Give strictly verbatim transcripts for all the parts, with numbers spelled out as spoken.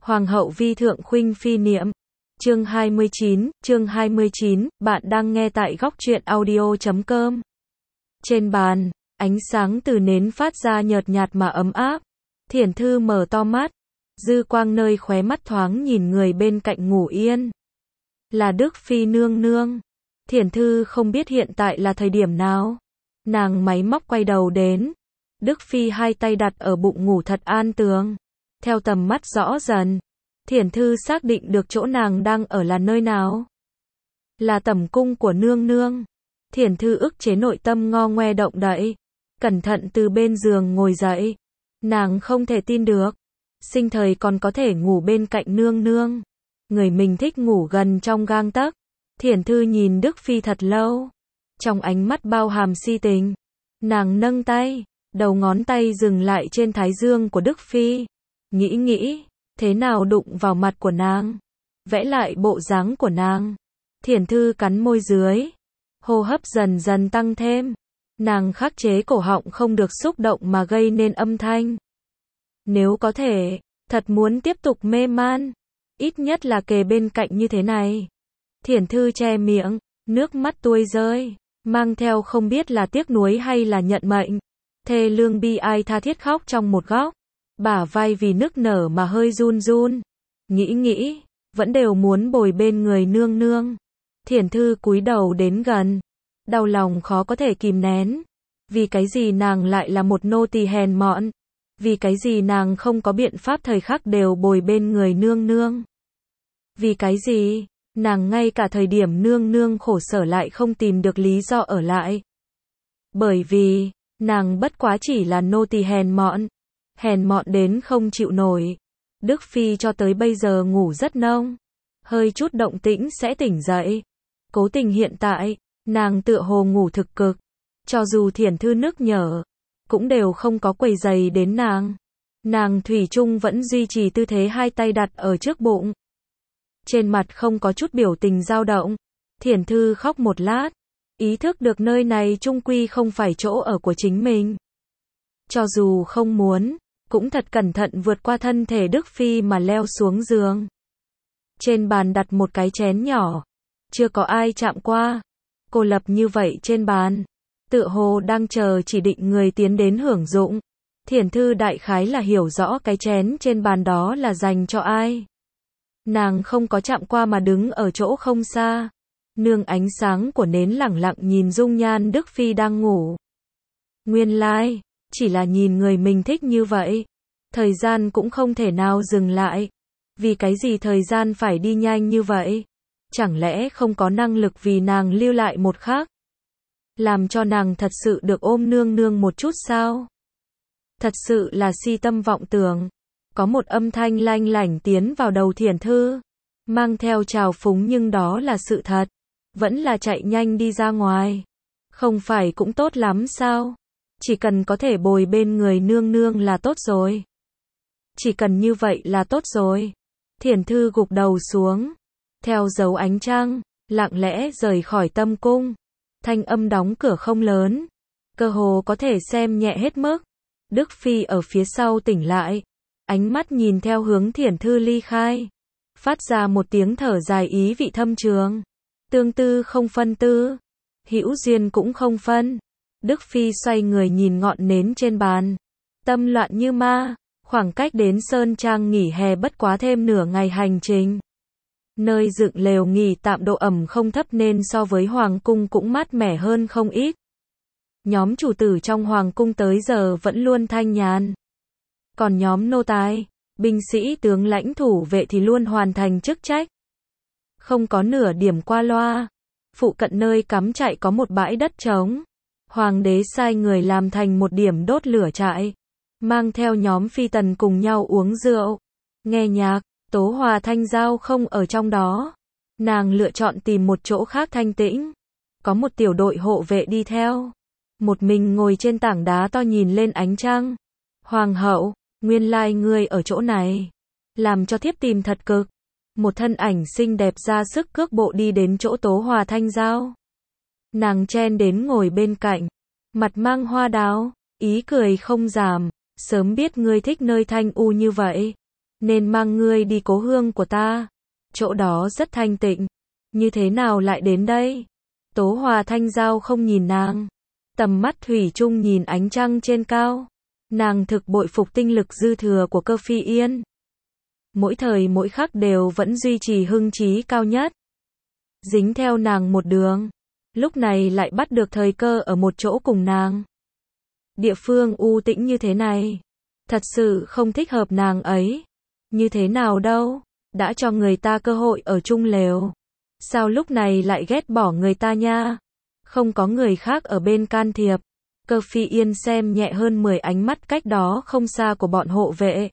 Hoàng hậu vi thượng khuynh phi niệm. Chương hai mươi chín, chương hai mươi chín, bạn đang nghe tại góc truyện audio chấm com. Trên bàn, ánh sáng từ nến phát ra nhợt nhạt mà ấm áp. Thiển Thư mở to mắt, dư quang nơi khóe mắt thoáng nhìn người bên cạnh ngủ yên. Là Đức Phi nương nương. Thiển Thư không biết hiện tại là thời điểm nào. Nàng máy móc quay đầu đến. Đức Phi hai tay đặt ở bụng ngủ thật an tường. Theo tầm mắt rõ dần, Thiển Thư xác định được chỗ nàng đang ở là nơi nào. Là tẩm cung của nương nương. Thiển Thư ức chế nội tâm ngo ngoe động đậy, cẩn thận từ bên giường ngồi dậy. Nàng không thể tin được, sinh thời còn có thể ngủ bên cạnh nương nương. Người mình thích ngủ gần trong gang tấc. Thiển Thư nhìn Đức Phi thật lâu, trong ánh mắt bao hàm si tình. Nàng nâng tay, đầu ngón tay dừng lại trên thái dương của Đức Phi. Nghĩ nghĩ, thế nào đụng vào mặt của nàng, vẽ lại bộ dáng của nàng. Thiển Thư cắn môi dưới, hô hấp dần dần tăng thêm. Nàng khắc chế cổ họng không được xúc động mà gây nên âm thanh. Nếu có thể, thật muốn tiếp tục mê man, ít nhất là kề bên cạnh như thế này. Thiển Thư che miệng, nước mắt tuôn rơi, mang theo không biết là tiếc nuối hay là nhận mệnh. Thê lương bi ai tha thiết khóc trong một góc, bả vai vì nức nở mà hơi run run. Nghĩ nghĩ, vẫn đều muốn bồi bên người nương nương. Thiển Thư cúi đầu đến gần, đau lòng khó có thể kìm nén. Vì cái gì nàng lại là một nô tỳ hèn mọn? Vì cái gì nàng không có biện pháp thời khắc đều bồi bên người nương nương? Vì cái gì nàng ngay cả thời điểm nương nương khổ sở lại không tìm được lý do ở lại? Bởi vì nàng bất quá chỉ là nô tỳ hèn mọn, hèn mọn đến không chịu nổi. Đức Phi cho tới bây giờ ngủ rất nông, hơi chút động tĩnh sẽ tỉnh dậy. Cố tình hiện tại, nàng tựa hồ ngủ thực cực. Cho dù Thiển Thư nức nhở, cũng đều không có quấy rầy đến nàng. Nàng thủy chung vẫn duy trì tư thế hai tay đặt ở trước bụng. Trên mặt không có chút biểu tình dao động. Thiển Thư khóc một lát, ý thức được nơi này chung quy không phải chỗ ở của chính mình. Cho dù không muốn, cũng thật cẩn thận vượt qua thân thể Đức Phi mà leo xuống giường. Trên bàn đặt một cái chén nhỏ, chưa có ai chạm qua. Cô lập như vậy trên bàn, tựa hồ đang chờ chỉ định người tiến đến hưởng dụng. Thiển Thư đại khái là hiểu rõ cái chén trên bàn đó là dành cho ai. Nàng không có chạm qua mà đứng ở chỗ không xa, nương ánh sáng của nến lẳng lặng nhìn dung nhan Đức Phi đang ngủ. Nguyên lai, chỉ là nhìn người mình thích như vậy, thời gian cũng không thể nào dừng lại. Vì cái gì thời gian phải đi nhanh như vậy? Chẳng lẽ không có năng lực vì nàng lưu lại một khắc, làm cho nàng thật sự được ôm nương nương một chút sao? Thật sự là si tâm vọng tưởng. Có một âm thanh lanh lảnh tiến vào đầu Thiển Thư, mang theo trào phúng nhưng đó là sự thật. Vẫn là chạy nhanh đi ra ngoài. Không phải cũng tốt lắm sao? Chỉ cần có thể bồi bên người nương nương là tốt rồi. Chỉ cần như vậy là tốt rồi. Thiển Thư gục đầu xuống, theo dấu ánh trăng, lặng lẽ rời khỏi tâm cung. Thanh âm đóng cửa không lớn, cơ hồ có thể xem nhẹ hết mức. Đức Phi ở phía sau tỉnh lại, ánh mắt nhìn theo hướng Thiển Thư ly khai, phát ra một tiếng thở dài ý vị thâm trường. Tương tư không phân tư, hữu duyên cũng không phân. Đức Phi xoay người nhìn ngọn nến trên bàn, tâm loạn như ma. Khoảng cách đến Sơn Trang nghỉ hè bất quá thêm nửa ngày hành trình. Nơi dựng lều nghỉ tạm độ ẩm không thấp nên so với Hoàng cung cũng mát mẻ hơn không ít. Nhóm chủ tử trong Hoàng cung tới giờ vẫn luôn thanh nhàn. Còn nhóm nô tài, binh sĩ tướng lãnh thủ vệ thì luôn hoàn thành chức trách. Không có nửa điểm qua loa. Phụ cận nơi cắm trại có một bãi đất trống. Hoàng đế sai người làm thành một điểm đốt lửa trại, mang theo nhóm phi tần cùng nhau uống rượu, nghe nhạc. Tố Hòa Thanh Giao không ở trong đó. Nàng lựa chọn tìm một chỗ khác thanh tĩnh. Có một tiểu đội hộ vệ đi theo. Một mình ngồi trên tảng đá to nhìn lên ánh trăng. Hoàng hậu, nguyên lai ngươi ở chỗ này. Làm cho thiếp tìm thật cực. Một thân ảnh xinh đẹp ra sức cước bộ đi đến chỗ Tố Hòa Thanh Giao. Nàng chen đến ngồi bên cạnh. Mặt mang hoa đào, ý cười không giảm. Sớm biết ngươi thích nơi thanh u như vậy, nên mang ngươi đi cố hương của ta. Chỗ đó rất thanh tịnh. Như thế nào lại đến đây? Tố Hòa Thanh Giao không nhìn nàng. Tầm mắt thủy chung nhìn ánh trăng trên cao. Nàng thực bội phục tinh lực dư thừa của Cơ Phi Yên. Mỗi thời mỗi khắc đều vẫn duy trì hưng trí cao nhất. Dính theo nàng một đường. Lúc này lại bắt được thời cơ ở một chỗ cùng nàng. Địa phương u tĩnh như thế này. Thật sự không thích hợp nàng ấy. Như thế nào đâu. Đã cho người ta cơ hội ở chung lều. Sao lúc này lại ghét bỏ người ta nha? Không có người khác ở bên can thiệp. Cơ Phi Yên xem nhẹ hơn mười ánh mắt cách đó không xa của bọn hộ vệ.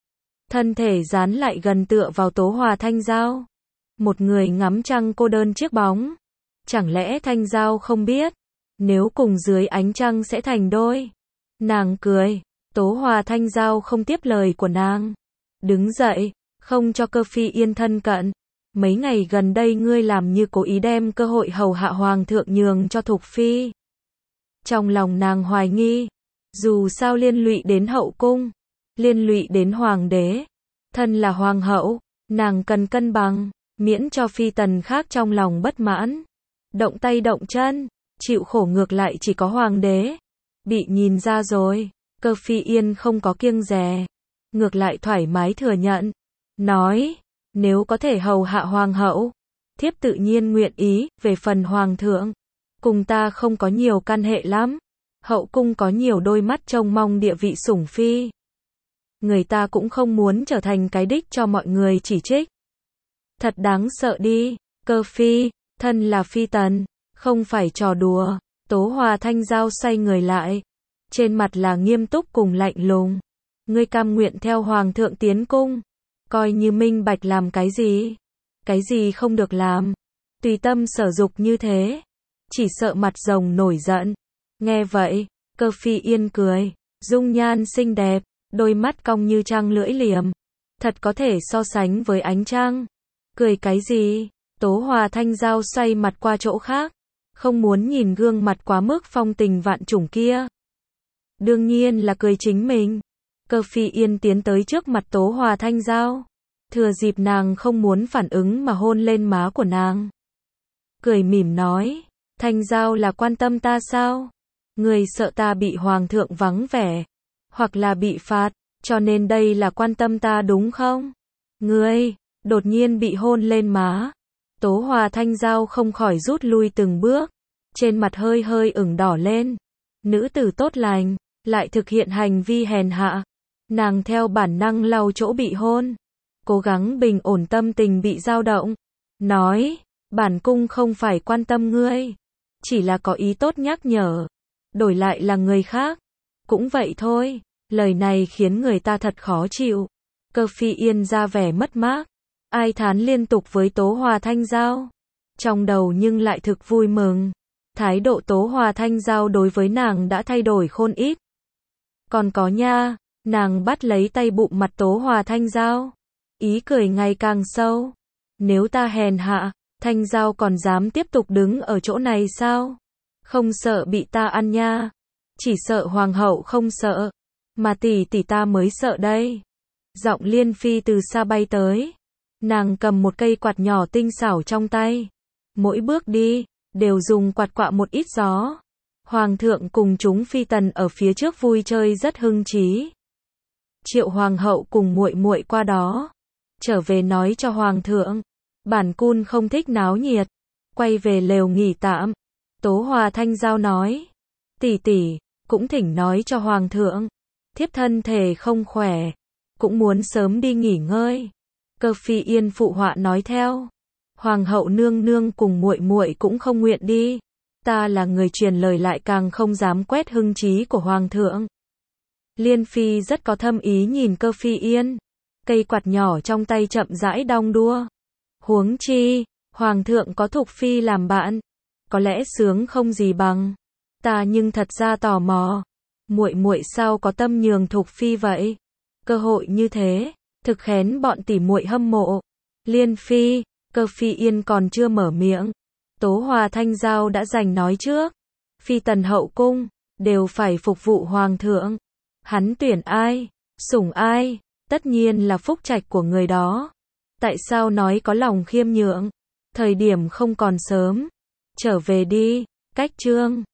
Thân thể dán lại gần tựa vào Tố Hòa Thanh Giao. Một người ngắm trăng cô đơn chiếc bóng. Chẳng lẽ Thanh Giao không biết, nếu cùng dưới ánh trăng sẽ thành đôi. Nàng cười, Tố Hòa Thanh Giao không tiếp lời của nàng. Đứng dậy, không cho Cơ Phi Yên thân cận. Mấy ngày gần đây ngươi làm như cố ý đem cơ hội hầu hạ hoàng thượng nhường cho Thục Phi. Trong lòng nàng hoài nghi, dù sao liên lụy đến hậu cung, liên lụy đến hoàng đế, thân là hoàng hậu, nàng cần cân bằng, miễn cho phi tần khác trong lòng bất mãn. Động tay động chân, chịu khổ ngược lại chỉ có hoàng đế. Bị nhìn ra rồi, Cơ Phi Yên không có kiêng dè, ngược lại thoải mái thừa nhận, nói, nếu có thể hầu hạ hoàng hậu, thiếp tự nhiên nguyện ý. Về phần hoàng thượng, cùng ta không có nhiều căn hệ lắm. Hậu cung có nhiều đôi mắt trông mong địa vị sủng phi. Người ta cũng không muốn trở thành cái đích cho mọi người chỉ trích. Thật đáng sợ đi, Cơ Phi, thân là phi tần, không phải trò đùa. Tố Hòa Thanh Giao xoay người lại, trên mặt là nghiêm túc cùng lạnh lùng. Ngươi cam nguyện theo hoàng thượng tiến cung, coi như minh bạch làm cái gì, cái gì không được làm, tùy tâm sở dục như thế, chỉ sợ mặt rồng nổi giận. Nghe vậy, Cơ Phi Yên cười, dung nhan xinh đẹp, đôi mắt cong như trăng lưỡi liềm, thật có thể so sánh với ánh trăng. Cười cái gì? Tố Hòa Thanh Giao xoay mặt qua chỗ khác, không muốn nhìn gương mặt quá mức phong tình vạn trùng kia. Đương nhiên là cười chính mình. Cơ Phi Yên tiến tới trước mặt Tố Hòa Thanh Giao, thừa dịp nàng không muốn phản ứng mà hôn lên má của nàng. Cười mỉm nói, Thanh Giao là quan tâm ta sao? Người sợ ta bị hoàng thượng vắng vẻ, hoặc là bị phạt, cho nên đây là quan tâm ta đúng không? Ngươi, đột nhiên bị hôn lên má. Tố Hòa Thanh Giao không khỏi rút lui từng bước, trên mặt hơi hơi ửng đỏ lên. Nữ tử tốt lành, lại thực hiện hành vi hèn hạ. Nàng theo bản năng lau chỗ bị hôn, cố gắng bình ổn tâm tình bị dao động. Nói, bản cung không phải quan tâm ngươi, chỉ là có ý tốt nhắc nhở. Đổi lại là người khác, cũng vậy thôi. Lời này khiến người ta thật khó chịu. Cơ Phi Yên ra vẻ mất mát, ai thán liên tục với Tố Hòa Thanh Giao. Trong đầu nhưng lại thực vui mừng. Thái độ Tố Hòa Thanh Giao đối với nàng đã thay đổi khôn ít. Còn có nha, nàng bắt lấy tay bụng mặt Tố Hòa Thanh Giao, ý cười ngày càng sâu. Nếu ta hèn hạ, Thanh Giao còn dám tiếp tục đứng ở chỗ này sao? Không sợ bị ta ăn nha. Chỉ sợ hoàng hậu không sợ, mà tỷ tỷ ta mới sợ đây. Giọng Liên Phi từ xa bay tới. Nàng cầm một cây quạt nhỏ tinh xảo trong tay. Mỗi bước đi, đều dùng quạt quạ một ít gió. Hoàng thượng cùng chúng phi tần ở phía trước vui chơi rất hưng trí. Triệu hoàng hậu cùng muội muội qua đó, trở về nói cho hoàng thượng, bản cung không thích náo nhiệt, quay về lều nghỉ tạm. Tố Hòa Thanh Giao nói, tỷ tỷ, cũng thỉnh nói cho hoàng thượng, thiếp thân thể không khỏe, cũng muốn sớm đi nghỉ ngơi. Cơ Phi Yên phụ họa nói theo, hoàng hậu nương nương cùng muội muội cũng không nguyện đi, ta là người truyền lời lại càng không dám quét hưng trí của hoàng thượng. Liên Phi rất có thâm ý nhìn Cơ Phi Yên, cây quạt nhỏ trong tay chậm rãi đong đua. Huống chi, hoàng thượng có Thục Phi làm bạn, có lẽ sướng không gì bằng. Ta nhưng thật ra tò mò, muội muội sao có tâm nhường Thục Phi vậy? Cơ hội như thế, thực khén bọn tỷ muội hâm mộ. Liên Phi, Cơ Phi Yên còn chưa mở miệng, Tố Hòa Thanh Giao đã giành nói trước. Phi tần hậu cung, đều phải phục vụ hoàng thượng. Hắn tuyển ai, sủng ai, tất nhiên là phúc trạch của người đó. Tại sao nói có lòng khiêm nhượng? Thời điểm không còn sớm. Trở về đi. Cách chương